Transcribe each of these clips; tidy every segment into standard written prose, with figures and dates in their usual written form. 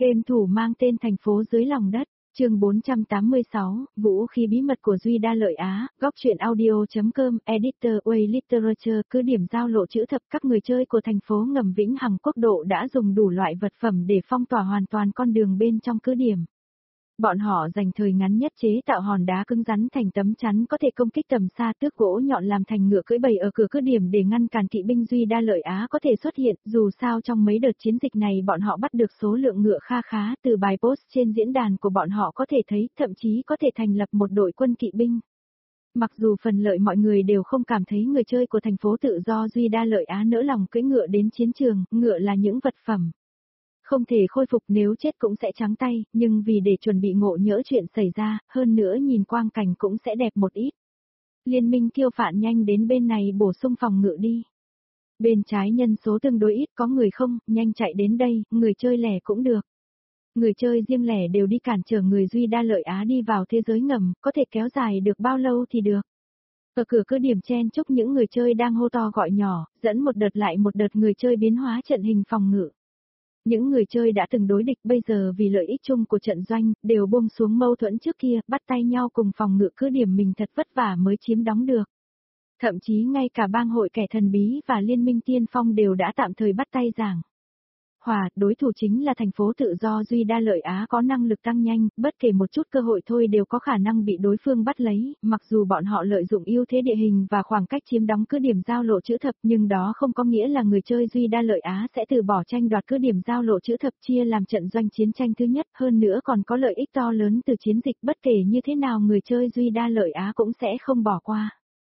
Game thủ mang tên Thành phố dưới lòng đất, chương 486, vũ khí bí mật của Duy Đa Lợi Á, góc truyện audio.com, editor Way Literature. Cứ điểm giao lộ chữ thập, các người chơi của thành phố ngầm Vĩnh Hằng Quốc độ đã dùng đủ loại vật phẩm để phong tỏa hoàn toàn con đường bên trong cứ điểm. Bọn họ dành thời ngắn nhất chế tạo hòn đá cứng rắn thành tấm chắn có thể công kích tầm xa, tước gỗ nhọn làm thành ngựa cưỡi bầy ở cửa cứ điểm để ngăn cản kỵ binh Duy Đa Lợi Á có thể xuất hiện. Dù sao trong mấy đợt chiến dịch này bọn họ bắt được số lượng ngựa kha khá, từ bài post trên diễn đàn của bọn họ có thể thấy, thậm chí có thể thành lập một đội quân kỵ binh. Mặc dù phần lợi mọi người đều không cảm thấy người chơi của thành phố tự do Duy Đa Lợi Á nỡ lòng cưỡi ngựa đến chiến trường, ngựa là những vật phẩm không thể khôi phục, nếu chết cũng sẽ trắng tay, nhưng vì để chuẩn bị ngộ nhỡ chuyện xảy ra, hơn nữa nhìn quang cảnh cũng sẽ đẹp một ít. Liên minh Kiêu Phạn nhanh đến bên này bổ sung phòng ngự đi. Bên trái nhân số tương đối ít, có người không, nhanh chạy đến đây, người chơi lẻ cũng được. Người chơi riêng lẻ đều đi cản trở người Duy Đa Lợi Á đi vào thế giới ngầm, có thể kéo dài được bao lâu thì được. Ở cửa cứ điểm chen chúc những người chơi đang hô to gọi nhỏ, dẫn một đợt lại một đợt người chơi biến hóa trận hình phòng ngự. Những người chơi đã từng đối địch bây giờ vì lợi ích chung của trận doanh, đều buông xuống mâu thuẫn trước kia, bắt tay nhau cùng phòng ngự cứ điểm mình thật vất vả mới chiếm đóng được. Thậm chí ngay cả bang hội kẻ thần bí và liên minh tiên phong đều đã tạm thời bắt tay giảng hòa, đối thủ chính là thành phố tự do Duy Đa Lợi Á có năng lực tăng nhanh, bất kể một chút cơ hội thôi đều có khả năng bị đối phương bắt lấy, mặc dù bọn họ lợi dụng ưu thế địa hình và khoảng cách chiếm đóng cứ điểm giao lộ chữ thập, nhưng đó không có nghĩa là người chơi Duy Đa Lợi Á sẽ từ bỏ tranh đoạt cứ điểm giao lộ chữ thập chia làm trận doanh chiến tranh thứ nhất, hơn nữa còn có lợi ích to lớn từ chiến dịch, bất kể như thế nào người chơi Duy Đa Lợi Á cũng sẽ không bỏ qua.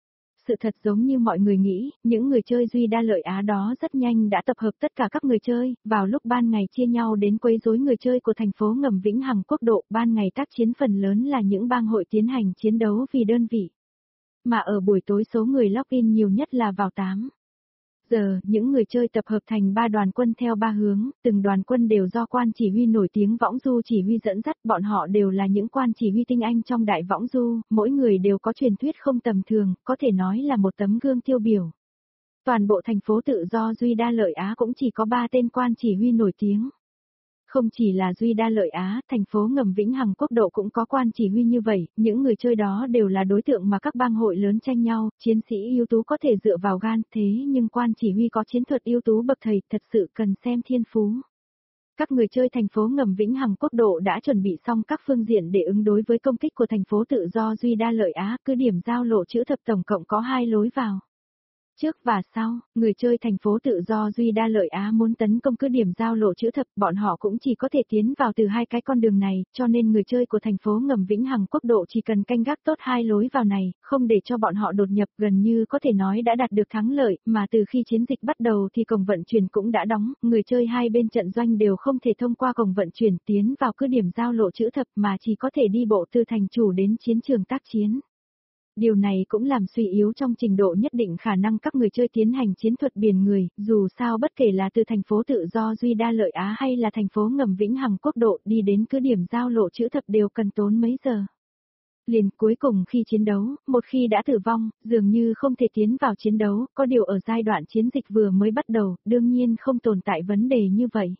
Sự thật giống như mọi người nghĩ, những người chơi Duy Đa Lợi Á đó rất nhanh đã tập hợp tất cả các người chơi, vào lúc ban ngày chia nhau đến quấy rối người chơi của thành phố ngầm Vĩnh Hằng Quốc độ, ban ngày tác chiến phần lớn là những bang hội tiến hành chiến đấu vì đơn vị. Mà ở buổi tối số người login nhiều nhất là vào 8 giờ, những người chơi tập hợp thành 3 đoàn quân theo 3 hướng, từng đoàn quân đều do quan chỉ huy nổi tiếng Võng Du chỉ huy dẫn dắt, bọn họ đều là những quan chỉ huy tinh anh trong đại Võng Du, mỗi người đều có truyền thuyết không tầm thường, có thể nói là một tấm gương tiêu biểu. Toàn bộ thành phố tự do Duy Đa Lợi Á cũng chỉ có 3 tên quan chỉ huy nổi tiếng. Không chỉ là Duy Đa Lợi Á, thành phố ngầm Vĩnh Hằng Quốc độ cũng có quan chỉ huy như vậy, những người chơi đó đều là đối tượng mà các bang hội lớn tranh nhau, chiến sĩ ưu tú có thể dựa vào gan, thế nhưng quan chỉ huy có chiến thuật ưu tú bậc thầy, thật sự cần xem thiên phú. Các người chơi thành phố ngầm Vĩnh Hằng Quốc độ đã chuẩn bị xong các phương diện để ứng đối với công kích của thành phố tự do Duy Đa Lợi Á, cứ điểm giao lộ chữ thập tổng cộng có 2 lối vào. Trước và sau, người chơi thành phố tự do Duy Đa Lợi Á muốn tấn công cứ điểm giao lộ chữ thập, bọn họ cũng chỉ có thể tiến vào từ 2 cái con đường này, cho nên người chơi của thành phố ngầm Vĩnh Hằng Quốc độ chỉ cần canh gác tốt 2 lối vào này, không để cho bọn họ đột nhập, gần như có thể nói đã đạt được thắng lợi, mà từ khi chiến dịch bắt đầu thì cổng vận chuyển cũng đã đóng, người chơi hai bên trận doanh đều không thể thông qua cổng vận chuyển tiến vào cứ điểm giao lộ chữ thập mà chỉ có thể đi bộ từ thành chủ đến chiến trường tác chiến. Điều này cũng làm suy yếu trong trình độ nhất định khả năng các người chơi tiến hành chiến thuật biển người, dù sao bất kể là từ thành phố tự do Duy Đa Lợi Á hay là thành phố ngầm Vĩnh Hằng Quốc độ đi đến cứ điểm giao lộ chữ thập đều cần tốn mấy giờ. Liền cuối cùng khi chiến đấu, một khi đã tử vong, dường như không thể tiến vào chiến đấu, có điều ở giai đoạn chiến dịch vừa mới bắt đầu, đương nhiên không tồn tại vấn đề như vậy.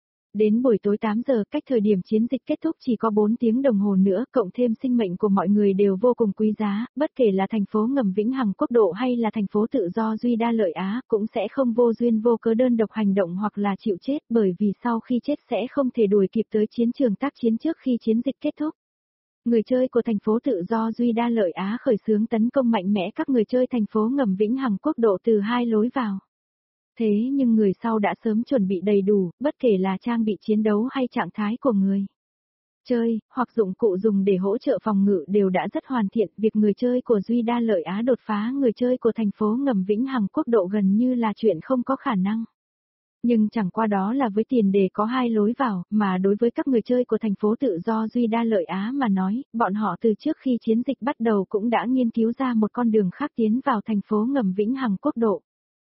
Đến buổi tối 8 giờ, cách thời điểm chiến dịch kết thúc chỉ có 4 tiếng đồng hồ nữa, cộng thêm sinh mệnh của mọi người đều vô cùng quý giá, bất kể là thành phố ngầm Vĩnh Hằng Quốc độ hay là thành phố tự do Duy Đa Lợi Á, cũng sẽ không vô duyên vô cớ đơn độc hành động hoặc là chịu chết, bởi vì sau khi chết sẽ không thể đuổi kịp tới chiến trường tác chiến trước khi chiến dịch kết thúc. Người chơi của thành phố tự do Duy Đa Lợi Á khởi xướng tấn công mạnh mẽ các người chơi thành phố ngầm Vĩnh Hằng Quốc độ từ 2 lối vào. Thế nhưng người sau đã sớm chuẩn bị đầy đủ, bất kể là trang bị chiến đấu hay trạng thái của người chơi, hoặc dụng cụ dùng để hỗ trợ phòng ngự đều đã rất hoàn thiện, việc người chơi của Duy Đa Lợi Á đột phá người chơi của thành phố ngầm Vĩnh Hằng Quốc độ gần như là chuyện không có khả năng. Nhưng chẳng qua đó là với tiền đề có 2 lối vào, mà đối với các người chơi của thành phố tự do Duy Đa Lợi Á mà nói, bọn họ từ trước khi chiến dịch bắt đầu cũng đã nghiên cứu ra một con đường khác tiến vào thành phố ngầm Vĩnh Hằng Quốc độ.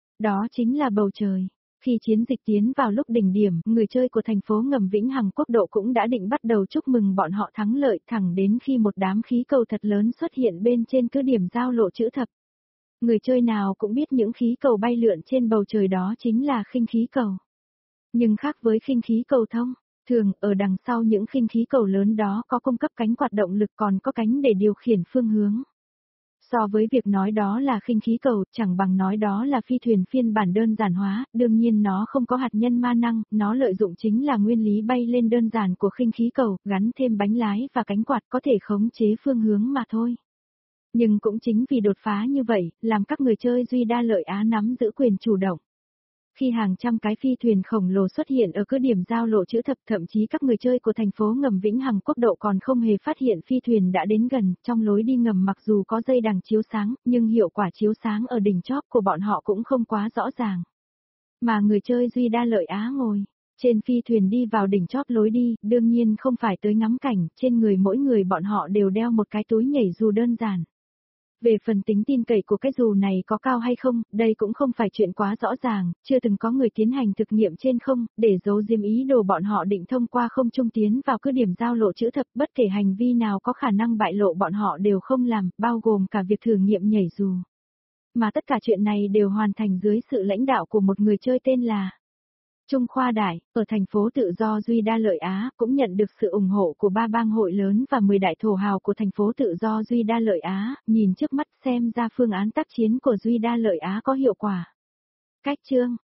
Đó chính là bầu trời. Khi chiến dịch tiến vào lúc đỉnh điểm, người chơi của thành phố ngầm Vĩnh Hằng Quốc độ cũng đã định bắt đầu chúc mừng bọn họ thắng lợi, thẳng đến khi một đám khí cầu thật lớn xuất hiện bên trên cứ điểm giao lộ chữ thập. Người chơi nào cũng biết những khí cầu bay lượn trên bầu trời đó chính là khinh khí cầu. Nhưng khác với khinh khí cầu thông, Thường, ở đằng sau những khinh khí cầu lớn đó có cung cấp cánh quạt động lực còn có cánh để điều khiển phương hướng. So với việc nói đó là khinh khí cầu, chẳng bằng nói đó là phi thuyền phiên bản đơn giản hóa, đương nhiên nó không có hạt nhân ma năng, nó lợi dụng chính là nguyên lý bay lên đơn giản của khinh khí cầu, gắn thêm bánh lái và cánh quạt có thể khống chế phương hướng mà thôi. Nhưng cũng chính vì đột phá như vậy, làm các người chơi Duy Đa Lợi Á nắm giữ quyền chủ động. Khi hàng trăm cái phi thuyền khổng lồ xuất hiện ở cứ điểm giao lộ chữ thập, thậm chí các người chơi của thành phố ngầm Vĩnh Hằng Quốc độ còn không hề phát hiện phi thuyền đã đến gần, trong lối đi ngầm mặc dù có dây đằng chiếu sáng, nhưng hiệu quả chiếu sáng ở đỉnh chóp của bọn họ cũng không quá rõ ràng. Mà người chơi Duy Đa Lợi Á ngồi trên phi thuyền đi vào đỉnh chóp lối đi, đương nhiên không phải tới ngắm cảnh, trên người mỗi người bọn họ đều đeo một cái túi nhảy dù đơn giản. Về phần tính tin cậy của cái dù này có cao hay không, đây cũng không phải chuyện quá rõ ràng, chưa từng có người tiến hành thực nghiệm trên không, để giấu diếm ý đồ bọn họ định thông qua không trung tiến vào cứ điểm giao lộ chữ thập, bất kể hành vi nào có khả năng bại lộ bọn họ đều không làm, bao gồm cả việc thử nghiệm nhảy dù. Mà tất cả chuyện này đều hoàn thành dưới sự lãnh đạo của một người chơi tên là Trung Khoa Đại, ở thành phố tự do Duy Đa Lợi Á, cũng nhận được sự ủng hộ của 3 bang hội lớn và 10 đại thổ hào của thành phố tự do Duy Đa Lợi Á, nhìn trước mắt xem ra phương án tác chiến của Duy Đa Lợi Á có hiệu quả. Cách chương